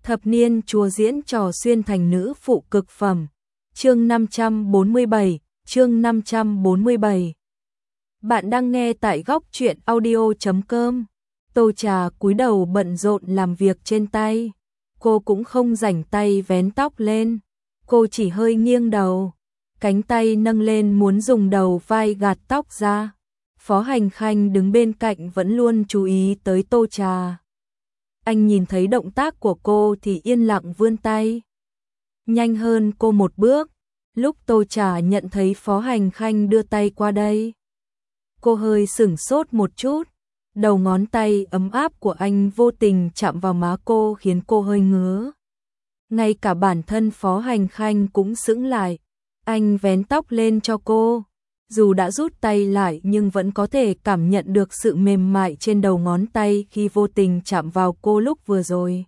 Thập niên chúa diễn trò xuyên thành nữ phụ cực phẩm. Chương 547, chương 547. Bạn đang nghe tại góc truyện audio.com. Tô Trà cúi đầu bận rộn làm việc trên tay. Cô cũng không rảnh tay vén tóc lên. Cô chỉ hơi nghiêng đầu. Cánh tay nâng lên muốn dùng đầu vai gạt tóc ra. Phó Hành Khanh đứng bên cạnh vẫn luôn chú ý tới Tô Trà. Anh nhìn thấy động tác của cô thì yên lặng vươn tay. Nhanh hơn cô một bước. Lúc Tô Trà nhận thấy Phó Hành Khanh đưa tay qua đây, cô hơi sửng sốt một chút. Đầu ngón tay ấm áp của anh vô tình chạm vào má cô khiến cô hơi ngứa. Ngay cả bản thân Phó Hành Khanh cũng sững lại. Anh vén tóc lên cho cô. Dù đã rút tay lại nhưng vẫn có thể cảm nhận được sự mềm mại trên đầu ngón tay khi vô tình chạm vào cô lúc vừa rồi.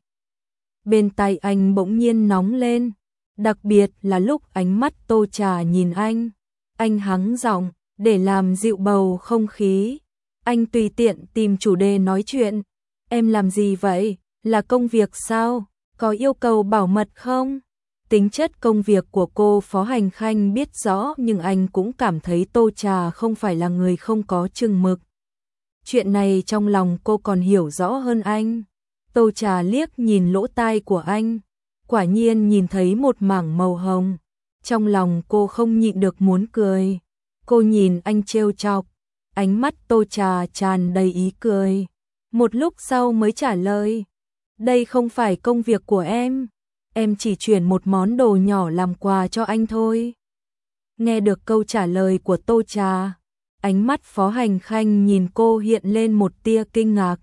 Bên tai anh bỗng nhiên nóng lên, đặc biệt là lúc ánh mắt Tô Trà nhìn anh. Anh hắng giọng, để làm dịu bầu không khí. Anh tùy tiện tìm chủ đề nói chuyện. Em làm gì vậy? Là công việc sao? Có yêu cầu bảo mật không? Tính chất công việc của cô Phó Hành Khanh biết rõ nhưng anh cũng cảm thấy Tô Trà không phải là người không có chừng mực. Chuyện này trong lòng cô còn hiểu rõ hơn anh. Tô Trà liếc nhìn lỗ tai của anh. Quả nhiên nhìn thấy một mảng màu hồng. Trong lòng cô không nhịn được muốn cười. Cô nhìn anh trêu chọc. Ánh mắt Tô Trà tràn đầy ý cười. Một lúc sau mới trả lời. Đây không phải công việc của em. Em chỉ chuyển một món đồ nhỏ làm quà cho anh thôi. Nghe được câu trả lời của Tô Trà, ánh mắt Phó Hành Khanh nhìn cô hiện lên một tia kinh ngạc.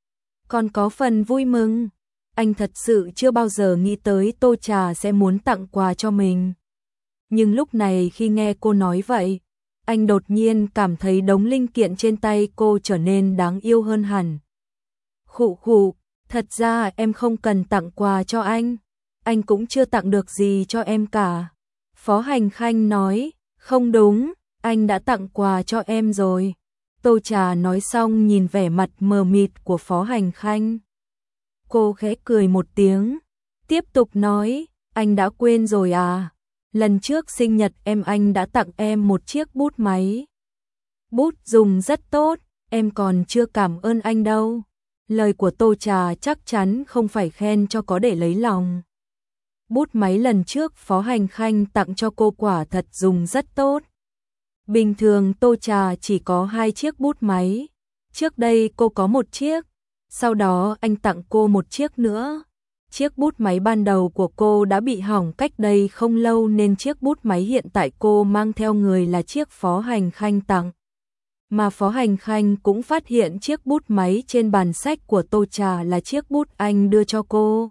Còn có phần vui mừng. Anh thật sự chưa bao giờ nghĩ tới Tô Trà sẽ muốn tặng quà cho mình. Nhưng lúc này khi nghe cô nói vậy, anh đột nhiên cảm thấy đống linh kiện trên tay cô trở nên đáng yêu hơn hẳn. Khụ khụ, thật ra em không cần tặng quà cho anh cũng chưa tặng được gì cho em cả. Phó Hành Khanh nói, không đúng, anh đã tặng quà cho em rồi. Tô Trà nói xong nhìn vẻ mặt mờ mịt của Phó Hành Khanh. Cô khẽ cười một tiếng, tiếp tục nói, anh đã quên rồi à? Lần trước sinh nhật anh đã tặng em một chiếc bút máy. Bút dùng rất tốt, em còn chưa cảm ơn anh đâu. Lời của Tô Trà chắc chắn không phải khen cho có để lấy lòng. Bút máy lần trước Phó Hành Khanh tặng cho cô quả thật dùng rất tốt. Bình thường Tô Trà chỉ có 2 chiếc bút máy. Trước đây cô có 1 chiếc, sau đó anh tặng cô 1 chiếc nữa. Chiếc bút máy ban đầu của cô đã bị hỏng cách đây không lâu nên chiếc bút máy hiện tại cô mang theo người là chiếc Phó Hành Khanh tặng. Mà Phó Hành Khanh cũng phát hiện chiếc bút máy trên bàn sách của Tô Trà là chiếc bút anh đưa cho cô.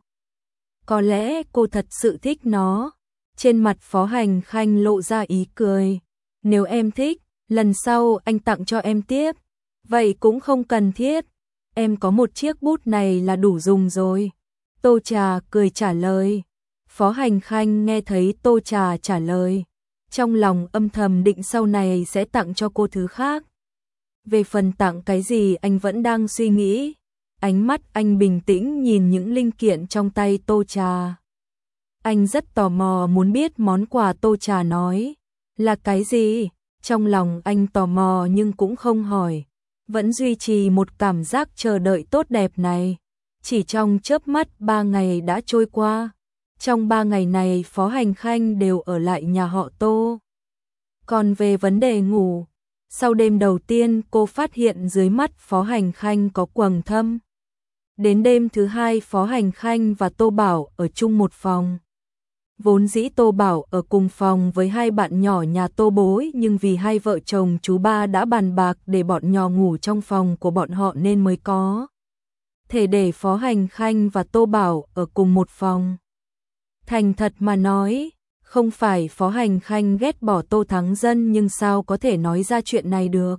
Có lẽ cô thật sự thích nó. Trên mặt Phó Hành Khanh lộ ra ý cười. Nếu em thích, lần sau anh tặng cho em tiếp. Vậy cũng không cần thiết. Em có 1 chiếc bút này là đủ dùng rồi. Tô Trà cười trả lời. Phó Hành Khanh nghe thấy Tô Trà trả lời, trong lòng âm thầm định sau này sẽ tặng cho cô thứ khác. Về phần tặng cái gì anh vẫn đang suy nghĩ. Ánh mắt anh bình tĩnh nhìn những linh kiện trong tay Tô Trà. Anh rất tò mò muốn biết món quà Tô Trà nói là cái gì. Trong lòng anh tò mò nhưng cũng không hỏi. Vẫn duy trì một cảm giác chờ đợi tốt đẹp này. Chỉ trong chớp mắt 3 ngày đã trôi qua. Trong 3 ngày này Phó Hành Khanh đều ở lại nhà họ Tô. Còn về vấn đề ngủ, sau đêm đầu tiên cô phát hiện dưới mắt Phó Hành Khanh có quầng thâm. Đến đêm thứ 2 Phó Hành Khanh và Tô Bảo ở chung một phòng. Vốn dĩ Tô Bảo ở cùng phòng với 2 bạn nhỏ nhà Tô Bối nhưng vì 2 vợ chồng chú ba đã bàn bạc để bọn nhỏ ngủ trong phòng của bọn họ nên mới có thể để Phó Hành Khanh và Tô Bảo ở cùng một phòng. Thành thật mà nói, không phải Phó Hành Khanh ghét bỏ Tô Thắng Dân nhưng sao có thể nói ra chuyện này được.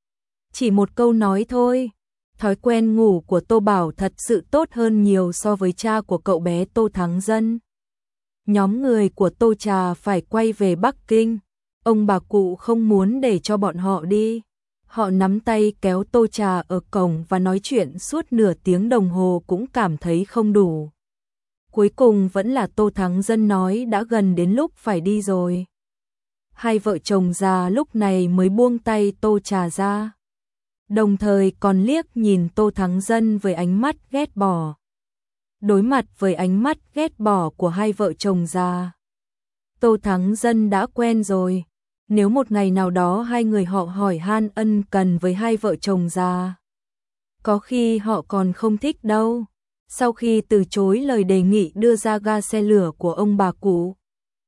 Chỉ một câu nói thôi. Thói quen ngủ của Tô Bảo thật sự tốt hơn nhiều so với cha của cậu bé Tô Thắng Dân. Nhóm người của Tô Trà phải quay về Bắc Kinh. Ông bà cụ không muốn để cho bọn họ đi. Họ nắm tay kéo Tô Trà ở cổng và nói chuyện suốt nửa tiếng đồng hồ cũng cảm thấy không đủ. Cuối cùng vẫn là Tô Thắng Dân nói đã gần đến lúc phải đi rồi. Hai vợ chồng già lúc này mới buông tay tô trà ra. Đồng thời còn liếc nhìn Tô Thắng Dân với ánh mắt ghét bỏ. Đối mặt với ánh mắt ghét bỏ của hai vợ chồng già, Tô Thắng Dân đã quen rồi. Nếu một ngày nào đó hai người họ hỏi han ân cần với hai vợ chồng già, có khi họ còn không thích đâu. Sau khi từ chối lời đề nghị đưa ra ga xe lửa của ông bà cụ,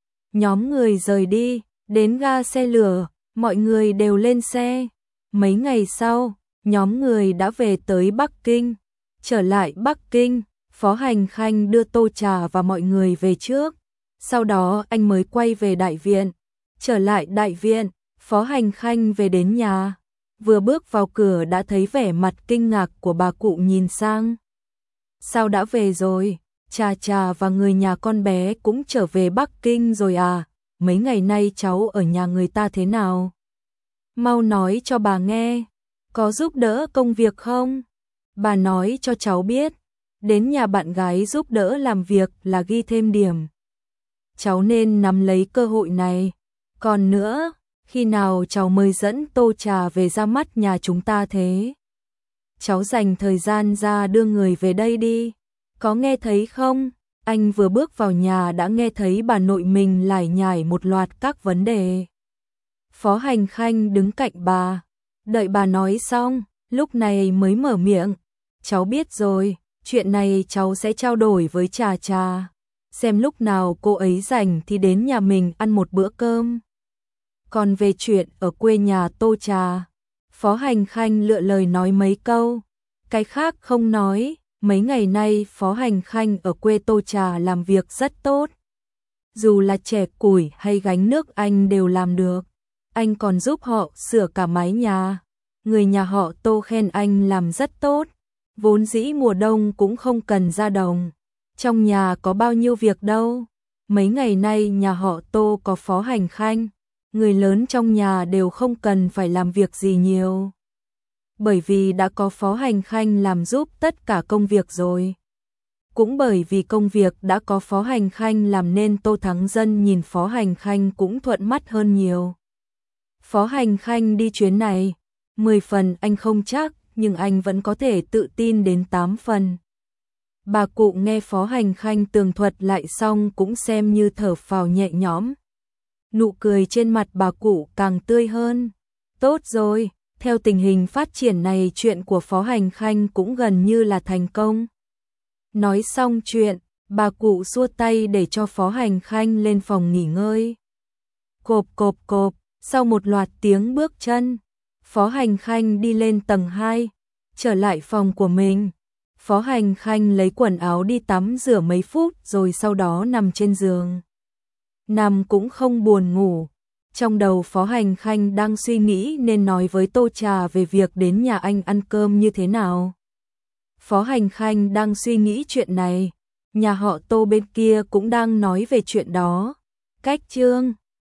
nhóm người rời đi. Đến ga xe lửa, mọi người đều lên xe. Mấy ngày sau, nhóm người đã về tới Bắc Kinh. Trở lại Bắc Kinh, Phó Hành Khanh đưa tô trà và mọi người về trước. Sau đó anh mới quay về đại viện. Trở lại đại viện, Phó Hành Khanh về đến nhà. Vừa bước vào cửa đã thấy vẻ mặt kinh ngạc của bà cụ nhìn sang. Sao đã về rồi? Trà Trà và người nhà con bé cũng trở về Bắc Kinh rồi à? Mấy ngày nay cháu ở nhà người ta thế nào? Mau nói cho bà nghe, có giúp đỡ công việc không? Bà nói cho cháu biết, đến nhà bạn gái giúp đỡ làm việc là ghi thêm điểm. Cháu nên nắm lấy cơ hội này. Còn nữa, khi nào cháu mới dẫn tô trà về ra mắt nhà chúng ta thế? Cháu dành thời gian ra đưa người về đây đi. Có nghe thấy không? Anh vừa bước vào nhà đã nghe thấy bà nội mình lải nhải một loạt các vấn đề. Phó Hành Khanh đứng cạnh bà, đợi bà nói xong, lúc này mới mở miệng. Cháu biết rồi, chuyện này cháu sẽ trao đổi với Trà Trà. Xem lúc nào cô ấy rảnh thì đến nhà mình ăn một bữa cơm. Còn về chuyện ở quê nhà Tô Trà, Phó Hành Khanh lựa lời nói mấy câu, cái khác không nói. Mấy ngày nay Phó Hành Khanh ở quê Tô Trà làm việc rất tốt. Dù là chẻ củi hay gánh nước anh đều làm được. Anh còn giúp họ sửa cả mái nhà. Người nhà họ Tô khen anh làm rất tốt. Vốn dĩ mùa đông cũng không cần ra đồng. Trong nhà có bao nhiêu việc đâu. Mấy ngày nay nhà họ Tô có Phó Hành Khanh. Người lớn trong nhà đều không cần phải làm việc gì nhiều. Bởi vì đã có Phó Hành Khanh làm giúp tất cả công việc rồi. Cũng bởi vì công việc đã có Phó Hành Khanh làm nên Tô Thắng Dân nhìn Phó Hành Khanh cũng thuận mắt hơn nhiều. Phó Hành Khanh đi chuyến này, 10 phần anh không chắc, nhưng anh vẫn có thể tự tin đến 8 phần. Bà cụ nghe Phó Hành Khanh tường thuật lại xong cũng xem như thở phào nhẹ nhõm. Nụ cười trên mặt bà cụ càng tươi hơn. Tốt rồi. Theo tình hình phát triển này chuyện của Phó Hành Khanh cũng gần như là thành công. Nói xong chuyện, bà cụ xua tay để cho Phó Hành Khanh lên phòng nghỉ ngơi. Cộp cộp cộp, sau một loạt tiếng bước chân, Phó Hành Khanh đi lên tầng 2, trở lại phòng của mình. Phó Hành Khanh lấy quần áo đi tắm rửa mấy phút rồi sau đó nằm trên giường. Nằm cũng không buồn ngủ. Trong đầu Phó Hành Khanh đang suy nghĩ nên nói với Tô Trà về việc đến nhà anh ăn cơm như thế nào. Phó Hành Khanh đang suy nghĩ chuyện này, nhà họ Tô bên kia cũng đang nói về chuyện đó. Cách chương